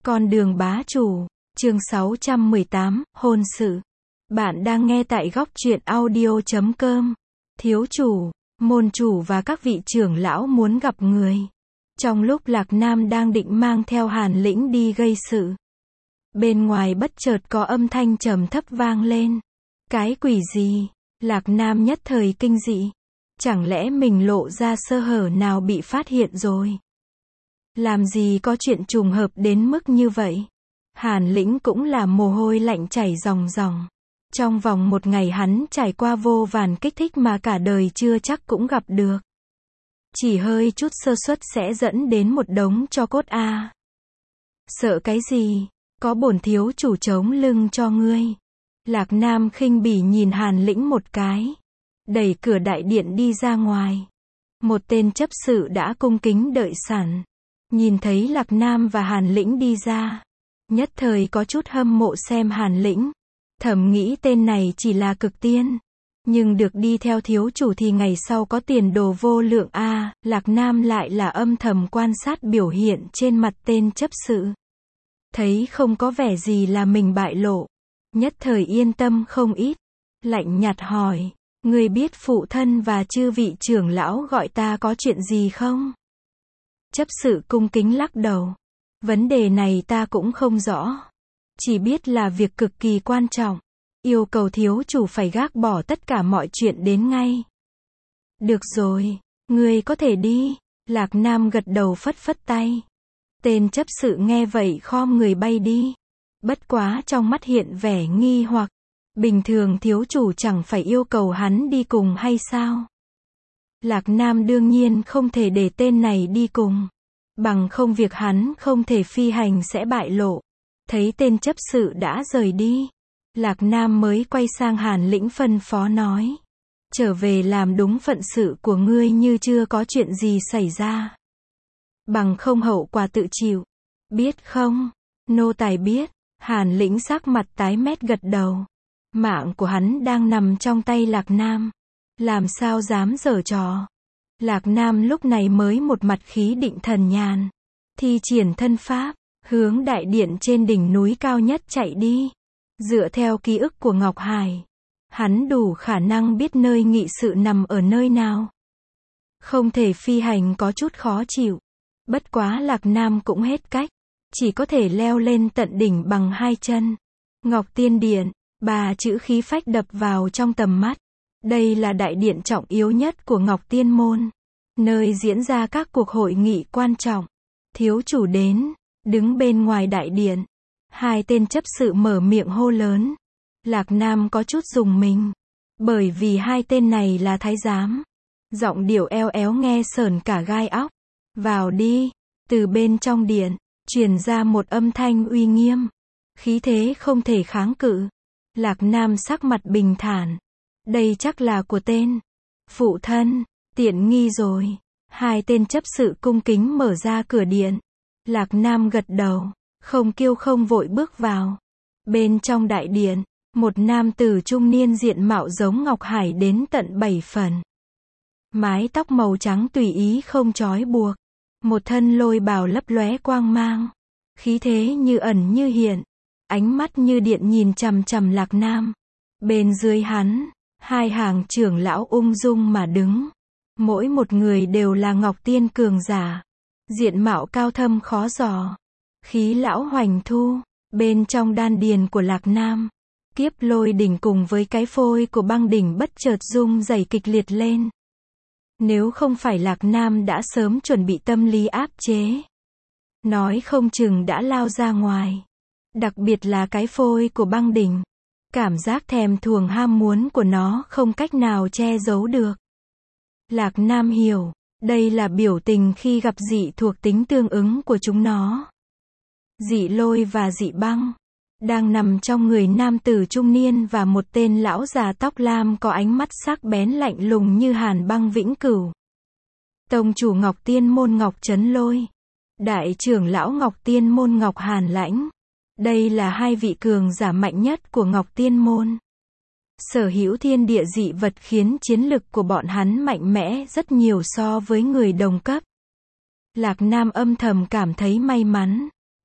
Con đường bá chủ, chương 618, hôn sự. Bạn đang nghe tại góc truyện audio.com. Thiếu chủ, môn chủ và các vị trưởng lão muốn gặp người. Trong lúc Lạc Nam đang định mang theo Hàn Lĩnh đi gây sự, bên ngoài bất chợt có âm thanh trầm thấp vang lên. Cái quỷ gì? Lạc Nam nhất thời kinh dị. Chẳng lẽ mình lộ ra sơ hở nào bị phát hiện rồi? Làm gì có chuyện trùng hợp đến mức như vậy? Hàn Lĩnh cũng là mồ hôi lạnh chảy ròng ròng. Trong vòng một ngày hắn trải qua vô vàn kích thích mà cả đời chưa chắc cũng gặp được. Chỉ hơi chút sơ suất sẽ dẫn đến một đống tro cốt a. Sợ cái gì? Có bổn thiếu chủ chống lưng cho ngươi. Lạc Nam khinh bỉ nhìn Hàn Lĩnh một cái, đẩy cửa đại điện đi ra ngoài. Một tên chấp sự đã cung kính đợi sẵn. Nhìn thấy Lạc Nam và Hàn Lĩnh đi ra, nhất thời có chút hâm mộ xem Hàn Lĩnh. Thầm nghĩ tên này chỉ là cực tiên, nhưng được đi theo thiếu chủ thì ngày sau có tiền đồ vô lượng a. Lạc Nam lại là âm thầm quan sát biểu hiện trên mặt tên chấp sự. Thấy không có vẻ gì là mình bại lộ, nhất thời yên tâm không ít. Lạnh nhạt hỏi, ngươi biết phụ thân và chư vị trưởng lão gọi ta có chuyện gì không? Chấp sự cung kính lắc đầu. Vấn đề này ta cũng không rõ. Chỉ biết là việc cực kỳ quan trọng. Yêu cầu thiếu chủ phải gác bỏ tất cả mọi chuyện đến ngay. Được rồi, ngươi có thể đi. Lạc Nam gật đầu phất phất tay. Tên chấp sự nghe vậy khom người bay đi. Bất quá trong mắt hiện vẻ nghi hoặc. Bình thường thiếu chủ chẳng phải yêu cầu hắn đi cùng hay sao? Lạc Nam đương nhiên không thể để tên này đi cùng. Bằng không việc hắn không thể phi hành sẽ bại lộ. Thấy tên chấp sự đã rời đi, Lạc Nam mới quay sang Hàn Lĩnh phân phó nói. Trở về làm đúng phận sự của ngươi như chưa có chuyện gì xảy ra. Bằng không hậu quả tự chịu. Biết không? Nô tài biết. Hàn Lĩnh sắc mặt tái mét gật đầu. Mạng của hắn đang nằm trong tay Lạc Nam. Làm sao dám giở trò. Lạc Nam lúc này mới một mặt khí định thần nhàn. Thi triển thân pháp, hướng đại điện trên đỉnh núi cao nhất chạy đi. Dựa theo ký ức của Ngọc Hải, hắn đủ khả năng biết nơi nghị sự nằm ở nơi nào. Không thể phi hành có chút khó chịu. Bất quá Lạc Nam cũng hết cách. Chỉ có thể leo lên tận đỉnh bằng hai chân. Ngọc Tiên Điện, ba chữ khí phách đập vào trong tầm mắt. Đây là đại điện trọng yếu nhất của Ngọc Tiên Môn, nơi diễn ra các cuộc hội nghị quan trọng. Thiếu chủ đến, đứng bên ngoài đại điện. Hai tên chấp sự mở miệng hô lớn. Lạc Nam có chút rùng mình, bởi vì hai tên này là thái giám. Giọng điệu eo éo nghe sởn cả gai óc. Vào đi. Từ bên trong điện, truyền ra một âm thanh uy nghiêm. Khí thế không thể kháng cự. Lạc Nam sắc mặt bình thản. Đây chắc là của tên phụ thân. Tiện nghi rồi. Hai tên chấp sự cung kính mở ra cửa điện. Lạc Nam gật đầu, không kiêu không vội bước vào. Bên trong đại điện, một nam tử trung niên diện mạo giống Ngọc Hải đến tận 7 phần. Mái tóc màu trắng tùy ý không trói buộc. Một thân lôi bào lấp lóe quang mang. Khí thế như ẩn như hiện. Ánh mắt như điện nhìn chằm chằm Lạc Nam. Bên dưới hắn, hai hàng trưởng lão ung dung mà đứng. Mỗi một người đều là Ngọc Tiên cường giả. Diện mạo cao thâm khó dò. Khí lão hoành thu. Bên trong đan điền của Lạc Nam, kiếp lôi đỉnh cùng với cái phôi của băng đỉnh bất chợt rung rẩy kịch liệt lên. Nếu không phải Lạc Nam đã sớm chuẩn bị tâm lý áp chế, nói không chừng đã lao ra ngoài. Đặc biệt là cái phôi của băng đỉnh. Cảm giác thèm thuồng ham muốn của nó không cách nào che giấu được. Lạc Nam hiểu, đây là biểu tình khi gặp dị thuộc tính tương ứng của chúng nó. Dị lôi và dị băng đang nằm trong người nam tử trung niên và một tên lão già tóc lam có ánh mắt sắc bén lạnh lùng như hàn băng vĩnh cửu. Tông chủ Ngọc Tiên Môn Ngọc Trấn Lôi, đại trưởng lão Ngọc Tiên Môn Ngọc Hàn Lãnh. Đây là hai vị cường giả mạnh nhất của Ngọc Tiên Môn. Sở hữu thiên địa dị vật khiến chiến lực của bọn hắn mạnh mẽ rất nhiều so với người đồng cấp. Lạc Nam âm thầm cảm thấy may mắn.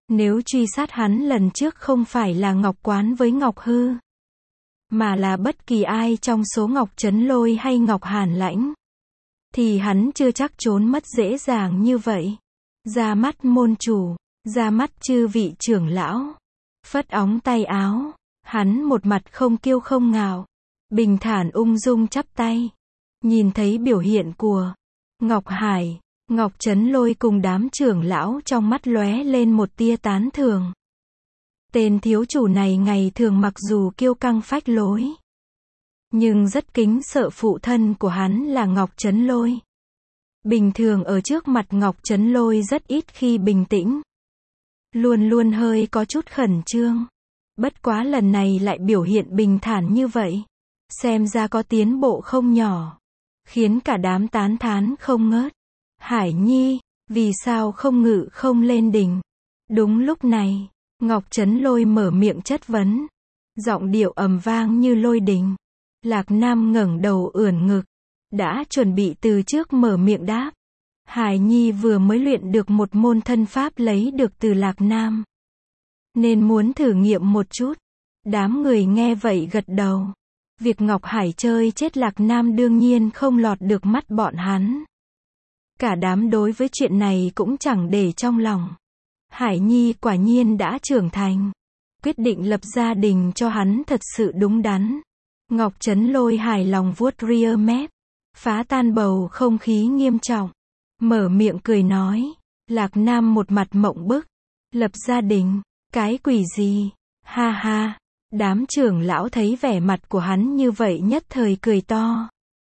Nếu truy sát hắn lần trước không phải là Ngọc Quán với Ngọc Hư, mà là bất kỳ ai trong số Ngọc Trấn Lôi hay Ngọc Hàn Lãnh, thì hắn chưa chắc trốn mất dễ dàng như vậy. Ra mắt môn chủ, ra mắt chư vị trưởng lão. Phất óng tay áo, hắn một mặt không kiêu không ngạo, bình thản ung dung chắp tay. Nhìn thấy biểu hiện của Ngọc Hải, Ngọc Trấn Lôi cùng đám trưởng lão trong mắt lóe lên một tia tán thưởng. Tên thiếu chủ này ngày thường mặc dù kiêu căng phách lối, nhưng rất kính sợ phụ thân của hắn là Ngọc Trấn Lôi. Bình thường ở trước mặt Ngọc Trấn Lôi rất ít khi bình tĩnh, luôn luôn hơi có chút khẩn trương. Bất quá lần này lại biểu hiện bình thản như vậy, xem ra có tiến bộ không nhỏ, khiến cả đám tán thán không ngớt. Hải Nhi, vì sao không ngự không lên đỉnh? Đúng lúc này, Ngọc Trấn Lôi mở miệng chất vấn, giọng điệu ầm vang như lôi đình. Lạc Nam ngẩng đầu ưỡn ngực, đã chuẩn bị từ trước mở miệng đáp. Hải Nhi vừa mới luyện được một môn thân pháp lấy được từ Lạc Nam, nên muốn thử nghiệm một chút. Đám người nghe vậy gật đầu. Việc Ngọc Hải chơi chết Lạc Nam đương nhiên không lọt được mắt bọn hắn. Cả đám đối với chuyện này cũng chẳng để trong lòng. Hải Nhi quả nhiên đã trưởng thành. Quyết định lập gia đình cho hắn thật sự đúng đắn. Ngọc Trấn Lôi hài lòng vuốt ria mép, phá tan bầu không khí nghiêm trọng. Mở miệng cười nói. Lạc Nam một mặt mộng bức. Lập gia đình? Cái quỷ gì? Ha ha. Đám trưởng lão thấy vẻ mặt của hắn như vậy nhất thời cười to.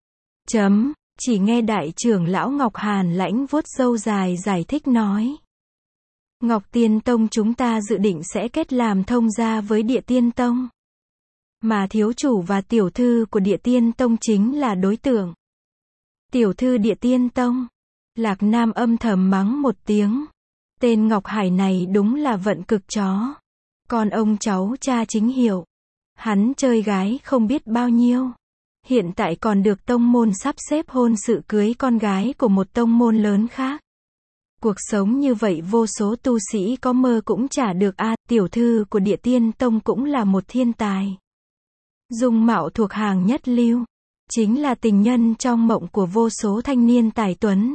Chỉ nghe đại trưởng lão Ngọc Hàn Lãnh vuốt râu dài giải thích nói. Ngọc Tiên Tông chúng ta dự định sẽ kết làm thông gia với Địa Tiên Tông. Mà thiếu chủ và tiểu thư của Địa Tiên Tông chính là đối tượng. Tiểu thư Địa Tiên Tông. Lạc Nam âm thầm mắng một tiếng. Tên Ngọc Hải này đúng là vận cực chó. Còn ông cháu cha chính hiệu. Hắn chơi gái không biết bao nhiêu. Hiện tại còn được tông môn sắp xếp hôn sự cưới con gái của một tông môn lớn khác. Cuộc sống như vậy vô số tu sĩ có mơ cũng chả được a. Tiểu thư của Địa Tiên Tông cũng là một thiên tài. Dung mạo thuộc hàng nhất lưu. Chính là tình nhân trong mộng của vô số thanh niên tài tuấn.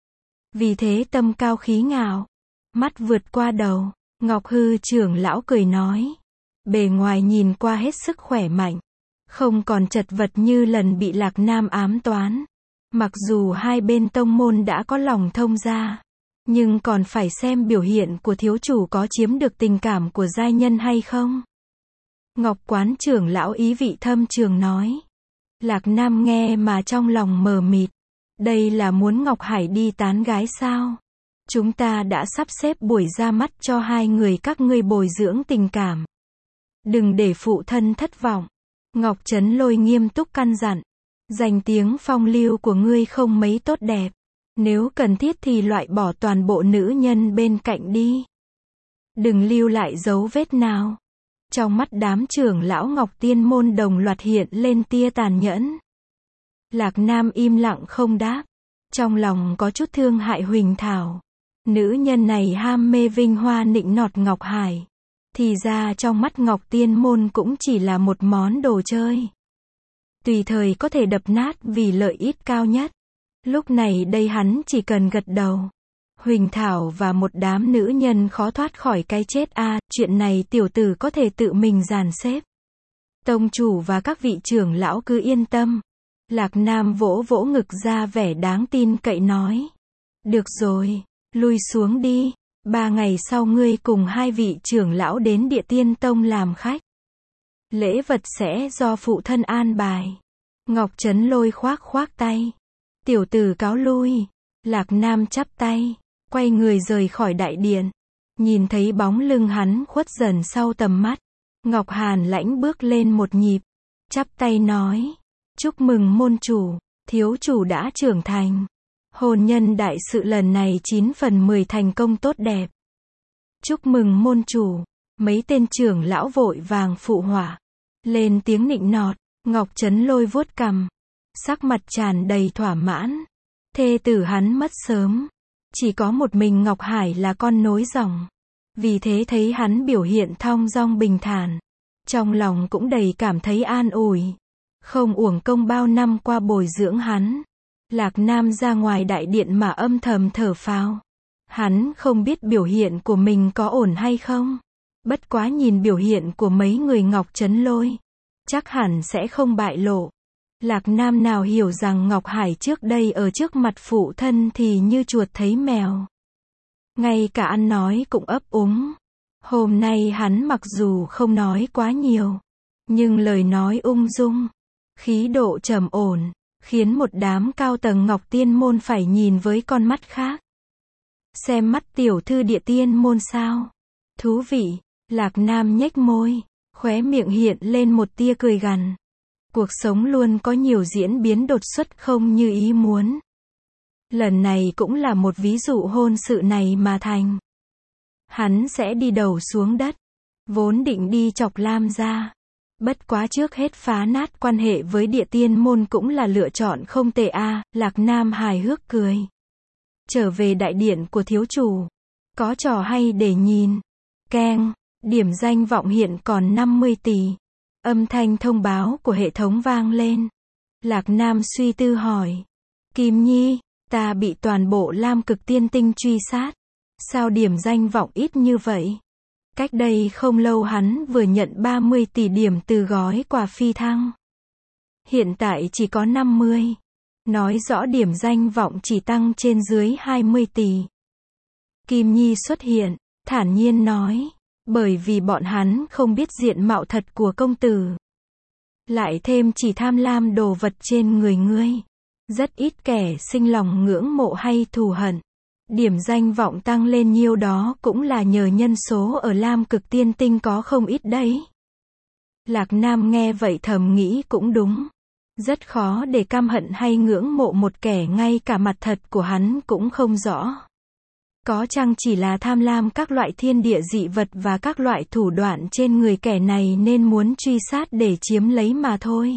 Vì thế tâm cao khí ngạo, mắt vượt qua đầu. Ngọc Hư trưởng lão cười nói. Bề ngoài nhìn qua hết sức khỏe mạnh, không còn chật vật như lần bị Lạc Nam ám toán. Mặc dù hai bên tông môn đã có lòng thông gia, nhưng còn phải xem biểu hiện của thiếu chủ có chiếm được tình cảm của giai nhân hay không. Ngọc Quán trưởng lão ý vị thâm trường nói. Lạc Nam nghe mà trong lòng mờ mịt. Đây là muốn Ngọc Hải đi tán gái sao? Chúng ta đã sắp xếp buổi ra mắt cho hai người các ngươi bồi dưỡng tình cảm. Đừng để phụ thân thất vọng. Ngọc Trấn Lôi nghiêm túc căn dặn. Danh tiếng phong lưu của ngươi không mấy tốt đẹp. Nếu cần thiết thì loại bỏ toàn bộ nữ nhân bên cạnh đi. Đừng lưu lại dấu vết nào. Trong mắt đám trưởng lão Ngọc Tiên môn đồng loạt hiện lên tia tàn nhẫn. Lạc Nam im lặng không đáp. Trong lòng có chút thương hại Huỳnh Thảo. Nữ nhân này ham mê vinh hoa nịnh nọt Ngọc Hải. Thì ra trong mắt Ngọc Tiên môn cũng chỉ là một món đồ chơi. Tùy thời có thể đập nát vì lợi ích cao nhất. Lúc này đây hắn chỉ cần gật đầu. Huỳnh Thảo và một đám nữ nhân khó thoát khỏi cái chết a. Chuyện này tiểu tử có thể tự mình dàn xếp. Tông chủ và các vị trưởng lão cứ yên tâm. Lạc Nam vỗ vỗ ngực ra vẻ đáng tin cậy nói. Được rồi, lui xuống đi. 3 ngày sau ngươi cùng hai vị trưởng lão đến Địa Tiên Tông làm khách. Lễ vật sẽ do phụ thân an bài. Ngọc Trấn Lôi khoác tay. Tiểu tử cáo lui. Lạc Nam chắp tay, quay người rời khỏi đại điện. Nhìn thấy bóng lưng hắn khuất dần sau tầm mắt. Ngọc Hàn Lãnh bước lên một nhịp. Chắp tay nói. Chúc mừng môn chủ, thiếu chủ đã trưởng thành. Hôn nhân đại sự lần này 9 phần 10 thành công tốt đẹp. Chúc mừng môn chủ. Mấy tên trưởng lão vội vàng phụ họa. Lên tiếng nịnh nọt. Ngọc Trấn Lôi vuốt cằm, sắc mặt tràn đầy thỏa mãn. Thê tử hắn mất sớm. Chỉ có một mình Ngọc Hải là con nối dòng. Vì thế thấy hắn biểu hiện thong dong bình thản, trong lòng cũng đầy cảm thấy an ủi. Không uổng công bao năm qua bồi dưỡng hắn. Lạc Nam ra ngoài đại điện mà âm thầm thở phào. Hắn không biết biểu hiện của mình có ổn hay không. Bất quá nhìn biểu hiện của mấy người Ngọc Trấn Lôi, chắc hẳn sẽ không bại lộ. Lạc Nam nào hiểu rằng Ngọc Hải trước đây ở trước mặt phụ thân thì như chuột thấy mèo. Ngay cả ăn nói cũng ấp úng. Hôm nay hắn mặc dù không nói quá nhiều, nhưng lời nói ung dung, khí độ trầm ổn, khiến một đám cao tầng Ngọc Tiên môn phải nhìn với con mắt khác. Xem mắt tiểu thư Địa Tiên môn sao? Thú vị. Lạc Nam nhếch môi, khóe miệng hiện lên một tia cười gằn. Cuộc sống luôn có nhiều diễn biến đột xuất không như ý muốn. Lần này cũng là một ví dụ hôn sự này mà thành. Hắn sẽ đi đầu xuống đất. Vốn định đi chọc Lam gia. Bất quá trước hết phá nát quan hệ với Địa Tiên môn cũng là lựa chọn không tệ a. Lạc Nam hài hước cười. Trở về đại điện của thiếu chủ. Có trò hay để nhìn. Keng. Điểm danh vọng hiện còn 50 tỷ. Âm thanh thông báo của hệ thống vang lên. Lạc Nam suy tư hỏi. Kim Nhi, ta bị toàn bộ Lam Cực Tiên Tinh truy sát. Sao điểm danh vọng ít như vậy? Cách đây không lâu hắn vừa nhận 30 tỷ điểm từ gói quà phi thăng. Hiện tại chỉ có 50. Nói rõ điểm danh vọng chỉ tăng trên dưới 20 tỷ. Kim Nhi xuất hiện, thản nhiên nói. Bởi vì bọn hắn không biết diện mạo thật của công tử. Lại thêm chỉ tham lam đồ vật trên người ngươi. Rất ít kẻ sinh lòng ngưỡng mộ hay thù hận. Điểm danh vọng tăng lên nhiêu đó cũng là nhờ nhân số ở Lam Cực Tiên Tinh có không ít đấy. Lạc Nam nghe vậy thầm nghĩ cũng đúng. Rất khó để căm hận hay ngưỡng mộ một kẻ ngay cả mặt thật của hắn cũng không rõ. Có chăng chỉ là tham lam các loại thiên địa dị vật và các loại thủ đoạn trên người kẻ này nên muốn truy sát để chiếm lấy mà thôi.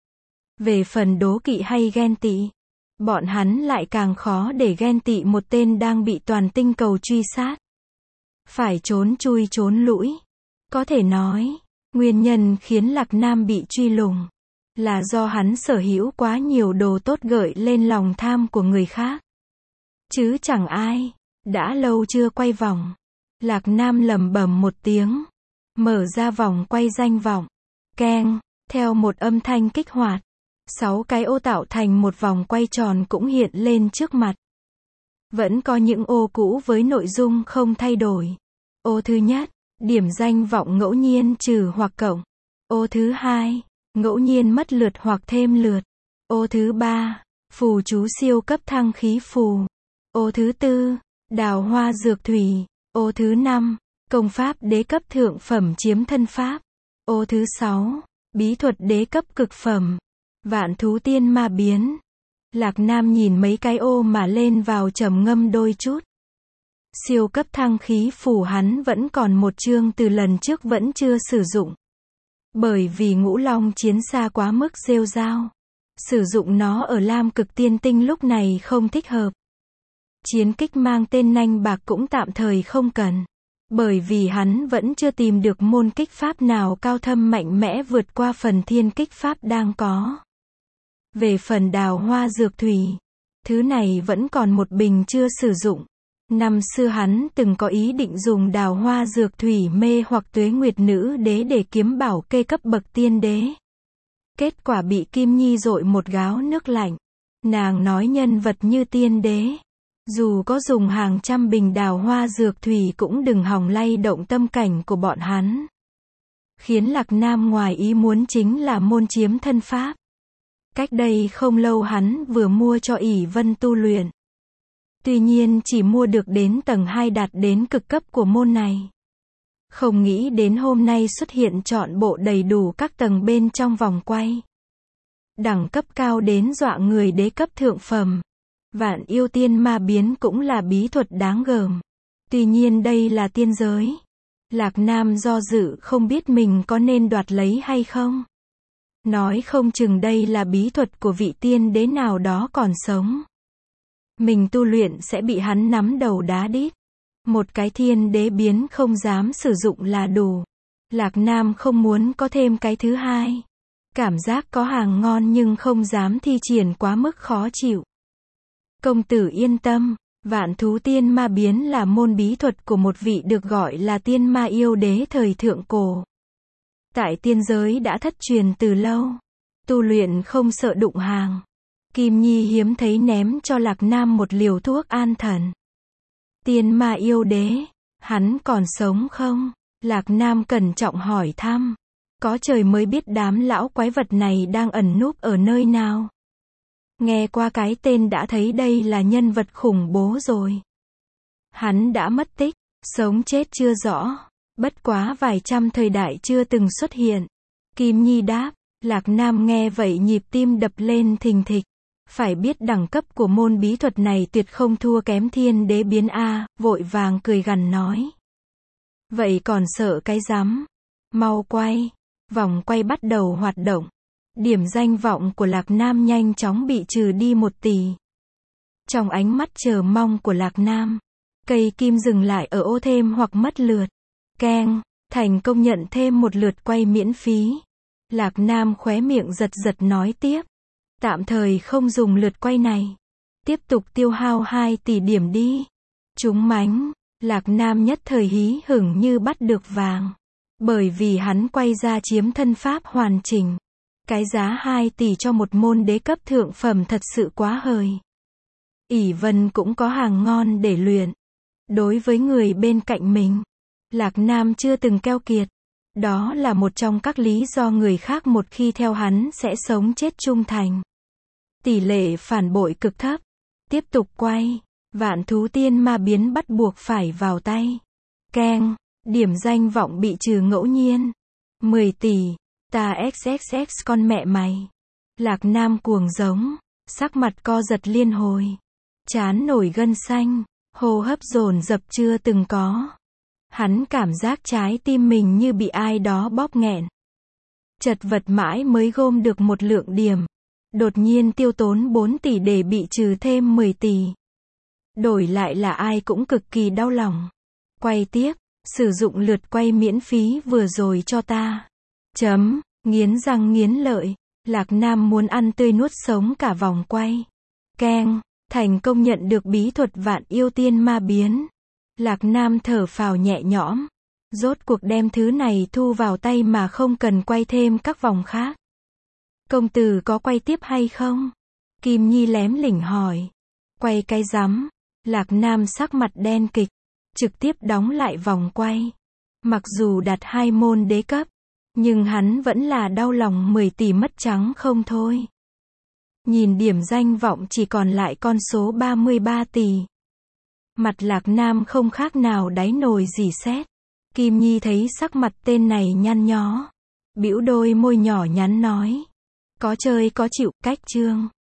Về phần đố kỵ hay ghen tị, bọn hắn lại càng khó để ghen tị một tên đang bị toàn tinh cầu truy sát. Phải trốn chui trốn lũi. Có thể nói, nguyên nhân khiến Lạc Nam bị truy lùng là do hắn sở hữu quá nhiều đồ tốt gợi lên lòng tham của người khác. Chứ chẳng ai. Đã lâu chưa quay vòng. Lạc Nam lẩm bẩm một tiếng. Mở ra vòng quay danh vọng. Keng. Theo một âm thanh kích hoạt. 6 cái ô tạo thành một vòng quay tròn cũng hiện lên trước mặt. Vẫn có những ô cũ với nội dung không thay đổi. Ô thứ nhất, điểm danh vọng ngẫu nhiên trừ hoặc cộng. Ô thứ hai, ngẫu nhiên mất lượt hoặc thêm lượt. Ô thứ ba, phù chú siêu cấp thăng khí phù. Ô thứ tư, đào hoa dược thủy. Ô thứ 5, công pháp đế cấp thượng phẩm chiếm thân pháp. Ô thứ 6, bí thuật đế cấp cực phẩm, vạn thú tiên ma biến. Lạc Nam nhìn mấy cái ô mà lên vào trầm ngâm đôi chút. Siêu cấp thăng khí phù hắn vẫn còn một chương từ lần trước vẫn chưa sử dụng. Bởi vì Ngũ Long chiến xa quá mức rêu rao. Sử dụng nó ở Lam Cực Tiên Tinh lúc này không thích hợp. Chiến kích mang tên nanh bạc cũng tạm thời không cần. Bởi vì hắn vẫn chưa tìm được môn kích pháp nào cao thâm mạnh mẽ vượt qua phần thiên kích pháp đang có. Về phần đào hoa dược thủy, thứ này vẫn còn một bình chưa sử dụng. Năm xưa hắn từng có ý định dùng đào hoa dược thủy mê hoặc Tuế Nguyệt Nữ Đế để kiếm bảo kê cấp bậc tiên đế. Kết quả bị Kim Nhi dội một gáo nước lạnh. Nàng nói nhân vật như tiên đế, dù có dùng hàng trăm bình đào hoa dược thủy cũng đừng hòng lay động tâm cảnh của bọn hắn. Khiến Lạc Nam ngoài ý muốn chính là môn chiếm thân pháp. Cách đây không lâu hắn vừa mua cho ỷ Vân tu luyện. Tuy nhiên chỉ mua được đến tầng 2 đạt đến cực cấp của môn này. Không nghĩ đến hôm nay xuất hiện trọn bộ đầy đủ các tầng bên trong vòng quay. Đẳng cấp cao đến dọa người đế cấp thượng phẩm. Vạn yêu tiên ma biến cũng là bí thuật đáng gờm. Tuy nhiên đây là tiên giới. Lạc Nam do dự không biết mình có nên đoạt lấy hay không. Nói không chừng đây là bí thuật của vị tiên đế nào đó còn sống. Mình tu luyện sẽ bị hắn nắm đầu đá đít. Một cái thiên đế biến không dám sử dụng là đủ. Lạc Nam không muốn có thêm cái thứ hai. Cảm giác có hàng ngon nhưng không dám thi triển quá mức khó chịu. Công tử yên tâm, vạn thú tiên ma biến là môn bí thuật của một vị được gọi là tiên ma yêu đế thời thượng cổ. Tại tiên giới đã thất truyền từ lâu. Tu luyện không sợ đụng hàng. Kim Nhi hiếm thấy ném cho Lạc Nam một liều thuốc an thần. Tiên ma yêu đế, hắn còn sống không? Lạc Nam cẩn trọng hỏi thăm. Có trời mới biết đám lão quái vật này đang ẩn núp ở nơi nào. Nghe qua cái tên đã thấy đây là nhân vật khủng bố rồi. Hắn đã mất tích, sống chết chưa rõ. Bất quá vài trăm thời đại chưa từng xuất hiện. Kim Nhi đáp. Lạc Nam nghe vậy nhịp tim đập lên thình thịch. Phải biết đẳng cấp của môn bí thuật này tuyệt không thua kém thiên đế biến A, vội vàng cười gằn nói. Vậy còn sợ cái rắm? Mau quay. Vòng quay bắt đầu hoạt động. Điểm danh vọng của Lạc Nam nhanh chóng bị trừ đi 1 tỷ. Trong ánh mắt chờ mong của Lạc Nam, cây kim dừng lại ở ô thêm hoặc mất lượt. Keng, thành công nhận thêm 1 lượt quay miễn phí. Lạc Nam khóe miệng giật giật nói tiếp. Tạm thời không dùng lượt quay này. Tiếp tục tiêu hao 2 tỷ điểm đi. Trúng mánh, Lạc Nam nhất thời hí hửng như bắt được vàng. Bởi vì hắn quay ra chiếm thân pháp hoàn chỉnh. Cái giá 2 tỷ cho một môn đế cấp thượng phẩm thật sự quá hời. ỷ Vân cũng có hàng ngon để luyện. Đối với người bên cạnh mình, Lạc Nam chưa từng keo kiệt. Đó là một trong các lý do người khác một khi theo hắn sẽ sống chết trung thành. Tỷ lệ phản bội cực thấp. Tiếp tục quay. Vạn thú tiên ma biến bắt buộc phải vào tay. Keng. Điểm danh vọng bị trừ ngẫu nhiên. 10 tỷ. Ta xxx con mẹ mày. Lạc Nam cuồng giống. Sắc mặt co giật liên hồi. Trán nổi gân xanh. Hô hấp dồn dập chưa từng có. Hắn cảm giác trái tim mình như bị ai đó bóp nghẹn. Chật vật mãi mới gom được 1 lượng điểm. Đột nhiên tiêu tốn 4 tỷ để bị trừ thêm 10 tỷ. Đổi lại là ai cũng cực kỳ đau lòng. Quay tiếp, sử dụng lượt quay miễn phí vừa rồi cho ta. Nghiến răng nghiến lợi, Lạc Nam muốn ăn tươi nuốt sống cả vòng quay. Keng, thành công nhận được bí thuật vạn yêu tiên ma biến. Lạc Nam thở phào nhẹ nhõm. Rốt cuộc đem thứ này thu vào tay mà không cần quay thêm các vòng khác. Công tử có quay tiếp hay không? Kim Nhi lém lỉnh hỏi. Quay cái rắm. Lạc Nam sắc mặt đen kịch. Trực tiếp đóng lại vòng quay. Mặc dù đạt 2 môn đế cấp, nhưng hắn vẫn là đau lòng 10 tỷ mất trắng không thôi. Nhìn điểm danh vọng chỉ còn lại con số 33 tỷ. Mặt Lạc Nam không khác nào đáy nồi rỉ sét. Kim Nhi thấy sắc mặt tên này nhăn nhó. Bĩu đôi môi nhỏ nhắn nói. Có chơi có chịu, cách chương.